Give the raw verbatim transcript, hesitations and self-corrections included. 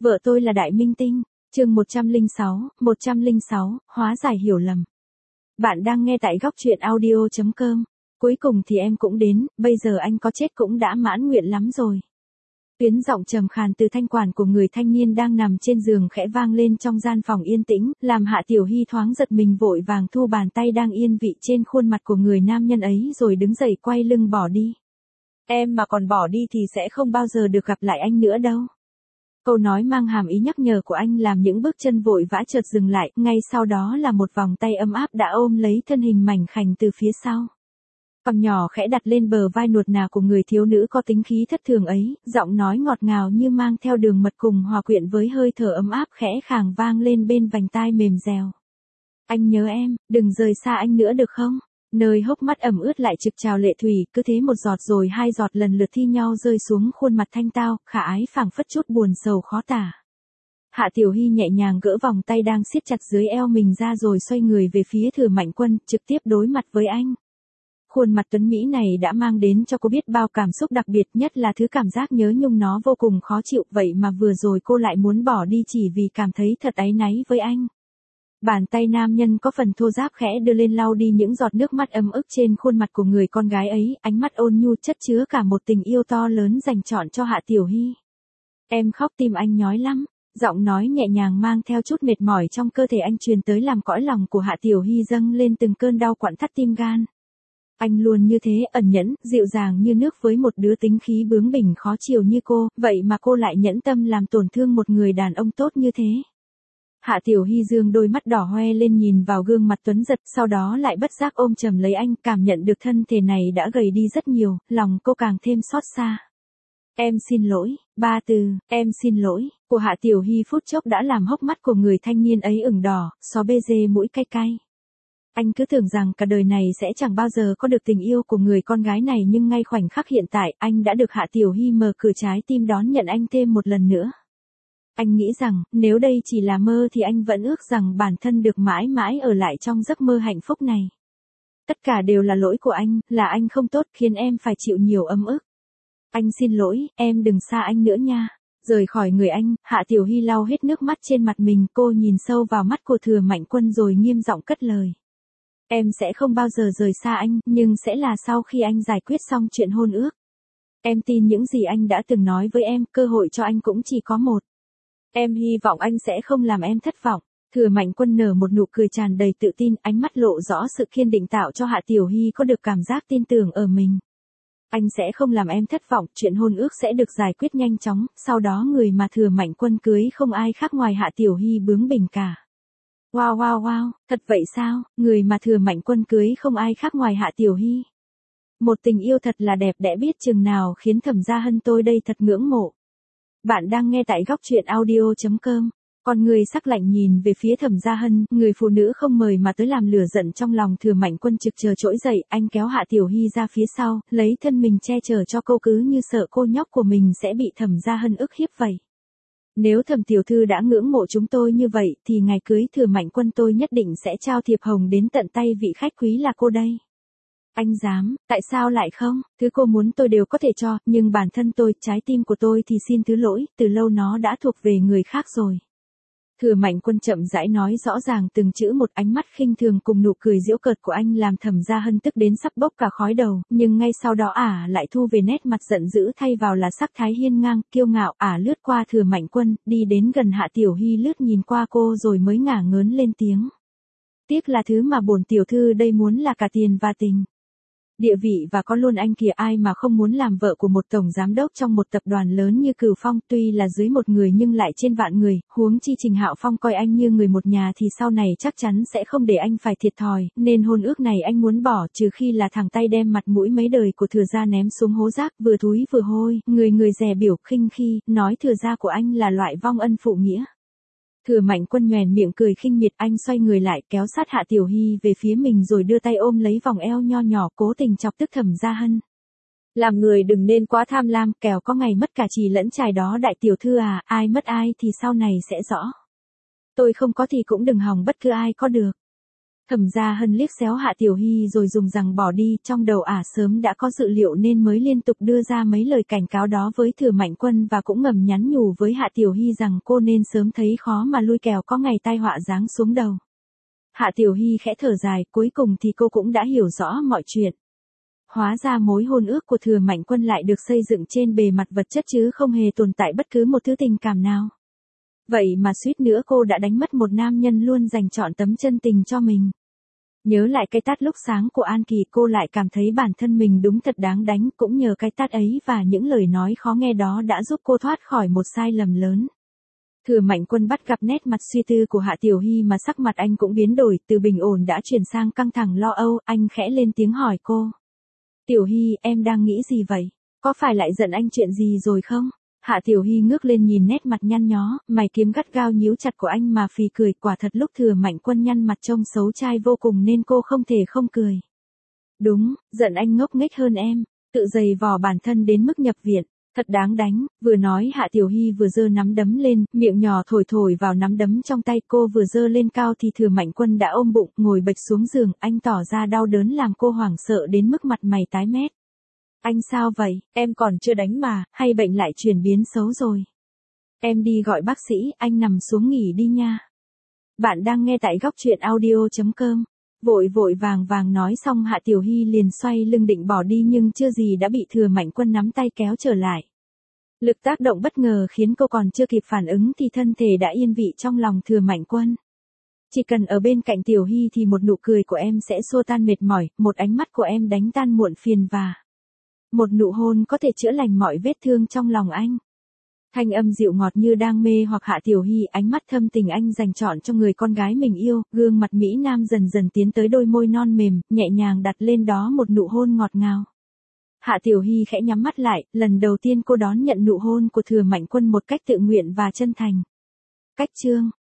Vợ tôi là đại minh tinh. Chương một trăm lẻ sáu, một trăm lẻ sáu, hóa giải hiểu lầm. Bạn đang nghe tại góc truyện audio chấm com. Cuối cùng thì em cũng đến, bây giờ anh có chết cũng đã mãn nguyện lắm rồi. Tuyến giọng trầm khàn từ thanh quản của người thanh niên đang nằm trên giường khẽ vang lên trong gian phòng yên tĩnh, làm Hạ Tiểu Hy thoáng giật mình, vội vàng thu bàn tay đang yên vị trên khuôn mặt của người nam nhân ấy rồi đứng dậy quay lưng bỏ đi. Em mà còn bỏ đi thì sẽ không bao giờ được gặp lại anh nữa đâu. Câu nói mang hàm ý nhắc nhở của anh làm những bước chân vội vã chợt dừng lại, ngay sau đó là một vòng tay ấm áp đã ôm lấy thân hình mảnh khảnh từ phía sau. Cằm nhỏ khẽ đặt lên bờ vai nuột nà của người thiếu nữ có tính khí thất thường ấy, giọng nói ngọt ngào như mang theo đường mật cùng hòa quyện với hơi thở ấm áp khẽ khàng vang lên bên vành tai mềm dẻo. Anh nhớ em, đừng rời xa anh nữa được không? Nơi hốc mắt ẩm ướt lại trực trào lệ thủy, cứ thế một giọt rồi hai giọt lần lượt thi nhau rơi xuống khuôn mặt thanh tao, khả ái phảng phất chút buồn sầu khó tả. Hạ Tiểu Hy nhẹ nhàng gỡ vòng tay đang siết chặt dưới eo mình ra rồi xoay người về phía Thừa Mạnh Quân, trực tiếp đối mặt với anh. Khuôn mặt tuấn Mỹ này đã mang đến cho cô biết bao cảm xúc đặc biệt, nhất là thứ cảm giác nhớ nhung nó vô cùng khó chịu, vậy mà vừa rồi cô lại muốn bỏ đi chỉ vì cảm thấy thật áy náy với anh. Bàn tay nam nhân có phần thô ráp khẽ đưa lên lau đi những giọt nước mắt ấm ức trên khuôn mặt của người con gái ấy, ánh mắt ôn nhu chất chứa cả một tình yêu to lớn dành trọn cho Hạ Tiểu Hy. Em khóc tim anh nhói lắm, giọng nói nhẹ nhàng mang theo chút mệt mỏi trong cơ thể anh truyền tới làm cõi lòng của Hạ Tiểu Hy dâng lên từng cơn đau quặn thắt tim gan. Anh luôn như thế, ẩn nhẫn, dịu dàng như nước với một đứa tính khí bướng bỉnh khó chiều như cô, vậy mà cô lại nhẫn tâm làm tổn thương một người đàn ông tốt như thế. Hạ Tiểu Hy dương đôi mắt đỏ hoe lên nhìn vào gương mặt tuấn giật, sau đó lại bất giác ôm chầm lấy anh, cảm nhận được thân thể này đã gầy đi rất nhiều, lòng cô càng thêm xót xa. Em xin lỗi, ba từ, em xin lỗi, của Hạ Tiểu Hy phút chốc đã làm hốc mắt của người thanh niên ấy ửng đỏ, xó bê dê mũi cay cay. Anh cứ tưởng rằng cả đời này sẽ chẳng bao giờ có được tình yêu của người con gái này, nhưng ngay khoảnh khắc hiện tại, anh đã được Hạ Tiểu Hy mở cửa trái tim đón nhận anh thêm một lần nữa. Anh nghĩ rằng, nếu đây chỉ là mơ thì anh vẫn ước rằng bản thân được mãi mãi ở lại trong giấc mơ hạnh phúc này. Tất cả đều là lỗi của anh, là anh không tốt khiến em phải chịu nhiều ấm ức. Anh xin lỗi, em đừng xa anh nữa nha. Rời khỏi người anh, Hạ Tiểu Hy lau hết nước mắt trên mặt mình, cô nhìn sâu vào mắt của Thừa Mạnh Quân rồi nghiêm giọng cất lời. Em sẽ không bao giờ rời xa anh, nhưng sẽ là sau khi anh giải quyết xong chuyện hôn ước. Em tin những gì anh đã từng nói với em, cơ hội cho anh cũng chỉ có một. Em hy vọng anh sẽ không làm em thất vọng. Thừa Mạnh Quân nở một nụ cười tràn đầy tự tin, ánh mắt lộ rõ sự kiên định tạo cho Hạ Tiểu Hy có được cảm giác tin tưởng ở mình. Anh sẽ không làm em thất vọng, chuyện hôn ước sẽ được giải quyết nhanh chóng, sau đó người mà Thừa Mạnh Quân cưới không ai khác ngoài Hạ Tiểu Hy bướng bỉnh cả. Wow wow wow, thật vậy sao, người mà Thừa Mạnh Quân cưới không ai khác ngoài Hạ Tiểu Hy. Một tình yêu thật là đẹp đẽ biết chừng nào, khiến Thẩm Gia Hân tôi đây thật ngưỡng mộ. Bạn đang nghe tại góc truyện audio chấm com. Con người sắc lạnh nhìn về phía Thẩm Gia Hân, người phụ nữ không mời mà tới làm lửa giận trong lòng Thừa Mạnh Quân trực chờ trỗi dậy, anh kéo Hạ Tiểu Hy ra phía sau, lấy thân mình che chở cho cô, cứ như sợ cô nhóc của mình sẽ bị Thẩm Gia Hân ức hiếp vậy. Nếu Thẩm tiểu thư đã ngưỡng mộ chúng tôi như vậy thì ngày cưới Thừa Mạnh Quân tôi nhất định sẽ trao thiệp hồng đến tận tay vị khách quý là cô đây. Anh dám, tại sao lại không, thứ cô muốn tôi đều có thể cho, nhưng bản thân tôi, trái tim của tôi thì xin thứ lỗi, từ lâu nó đã thuộc về người khác rồi. Thừa Mạnh Quân chậm rãi nói rõ ràng từng chữ một, ánh mắt khinh thường cùng nụ cười giễu cợt của anh làm Thẩm Gia Hân tức đến sắp bốc cả khói đầu, nhưng ngay sau đó ả lại thu về nét mặt giận dữ, thay vào là sắc thái hiên ngang, kiêu ngạo, ả lướt qua Thừa Mạnh Quân, đi đến gần Hạ Tiểu Hy, lướt nhìn qua cô rồi mới ngả ngớn lên tiếng. Tiếc là thứ mà bổn tiểu thư đây muốn là cả tiền và tình. Địa vị và có luôn anh kìa, ai mà không muốn làm vợ của một tổng giám đốc trong một tập đoàn lớn như Cửu Phong, tuy là dưới một người nhưng lại trên vạn người, huống chi Trình Hạo Phong coi anh như người một nhà thì sau này chắc chắn sẽ không để anh phải thiệt thòi, nên hôn ước này anh muốn bỏ, trừ khi là thẳng tay đem mặt mũi mấy đời của Thừa gia ném xuống hố rác, vừa thúi vừa hôi, người người dè biểu khinh khi, nói Thừa gia của anh là loại vong ân phụ nghĩa. Thừa Mạnh Quân nhoẻn miệng cười khinh miệt, anh xoay người lại kéo sát Hạ Tiểu Hy về phía mình rồi đưa tay ôm lấy vòng eo nho nhỏ, cố tình chọc tức Thẩm Gia Hân. Làm người đừng nên quá tham lam, kẻo có ngày mất cả chì lẫn chài đó đại tiểu thư à, ai mất ai thì sau này sẽ rõ. Tôi không có thì cũng đừng hòng bất cứ ai có được. Thẩm Gia Hân liếc xéo Hạ Tiểu Hy rồi dùng rằng bỏ đi, trong đầu ả sớm đã có dự liệu nên mới liên tục đưa ra mấy lời cảnh cáo đó với Thừa Mạnh Quân và cũng ngầm nhắn nhủ với Hạ Tiểu Hy rằng cô nên sớm thấy khó mà lui kẻo có ngày tai họa giáng xuống đầu. Hạ Tiểu Hy khẽ thở dài, cuối cùng thì cô cũng đã hiểu rõ mọi chuyện. Hóa ra mối hôn ước của Thừa Mạnh Quân lại được xây dựng trên bề mặt vật chất chứ không hề tồn tại bất cứ một thứ tình cảm nào. Vậy mà suýt nữa cô đã đánh mất một nam nhân luôn dành trọn tấm chân tình cho mình. Nhớ lại cái tát lúc sáng của An Kỳ, cô lại cảm thấy bản thân mình đúng thật đáng đánh, cũng nhờ cái tát ấy và những lời nói khó nghe đó đã giúp cô thoát khỏi một sai lầm lớn. Thừa Mạnh Quân bắt gặp nét mặt suy tư của Hạ Tiểu Hy mà sắc mặt anh cũng biến đổi, từ bình ổn đã chuyển sang căng thẳng lo âu, anh khẽ lên tiếng hỏi cô. Tiểu Hy, em đang nghĩ gì vậy? Có phải lại giận anh chuyện gì rồi không? Hạ Tiểu Hy ngước lên nhìn nét mặt nhăn nhó, mày kiếm gắt gao nhíu chặt của anh mà phì cười, quả thật lúc Thừa Mạnh Quân nhăn mặt trông xấu trai vô cùng nên cô không thể không cười. Đúng, giận anh ngốc nghếch hơn em, tự giày vò bản thân đến mức nhập viện, thật đáng đánh. Vừa nói Hạ Tiểu Hy vừa giơ nắm đấm lên, miệng nhỏ thổi thổi vào nắm đấm trong tay, cô vừa giơ lên cao thì Thừa Mạnh Quân đã ôm bụng, ngồi bệt xuống giường, anh tỏ ra đau đớn làm cô hoảng sợ đến mức mặt mày tái mét. Anh sao vậy, em còn chưa đánh mà, hay bệnh lại chuyển biến xấu rồi? Em đi gọi bác sĩ, anh nằm xuống nghỉ đi nha. Bạn đang nghe tại góc truyện audio chấm com. Vội vội vàng vàng nói xong Hạ Tiểu Hy liền xoay lưng định bỏ đi nhưng chưa gì đã bị Thừa Mạnh Quân nắm tay kéo trở lại. Lực tác động bất ngờ khiến cô còn chưa kịp phản ứng thì thân thể đã yên vị trong lòng Thừa Mạnh Quân. Chỉ cần ở bên cạnh Tiểu Hy thì một nụ cười của em sẽ xua tan mệt mỏi, một ánh mắt của em đánh tan muộn phiền và một nụ hôn có thể chữa lành mọi vết thương trong lòng anh. Thanh âm dịu ngọt như đang mê hoặc Hạ Tiểu Hy, ánh mắt thâm tình anh dành trọn cho người con gái mình yêu, gương mặt mỹ nam dần dần tiến tới đôi môi non mềm, nhẹ nhàng đặt lên đó một nụ hôn ngọt ngào. Hạ Tiểu Hy khẽ nhắm mắt lại, lần đầu tiên cô đón nhận nụ hôn của Thừa Mạnh Quân một cách tự nguyện và chân thành. Cách chương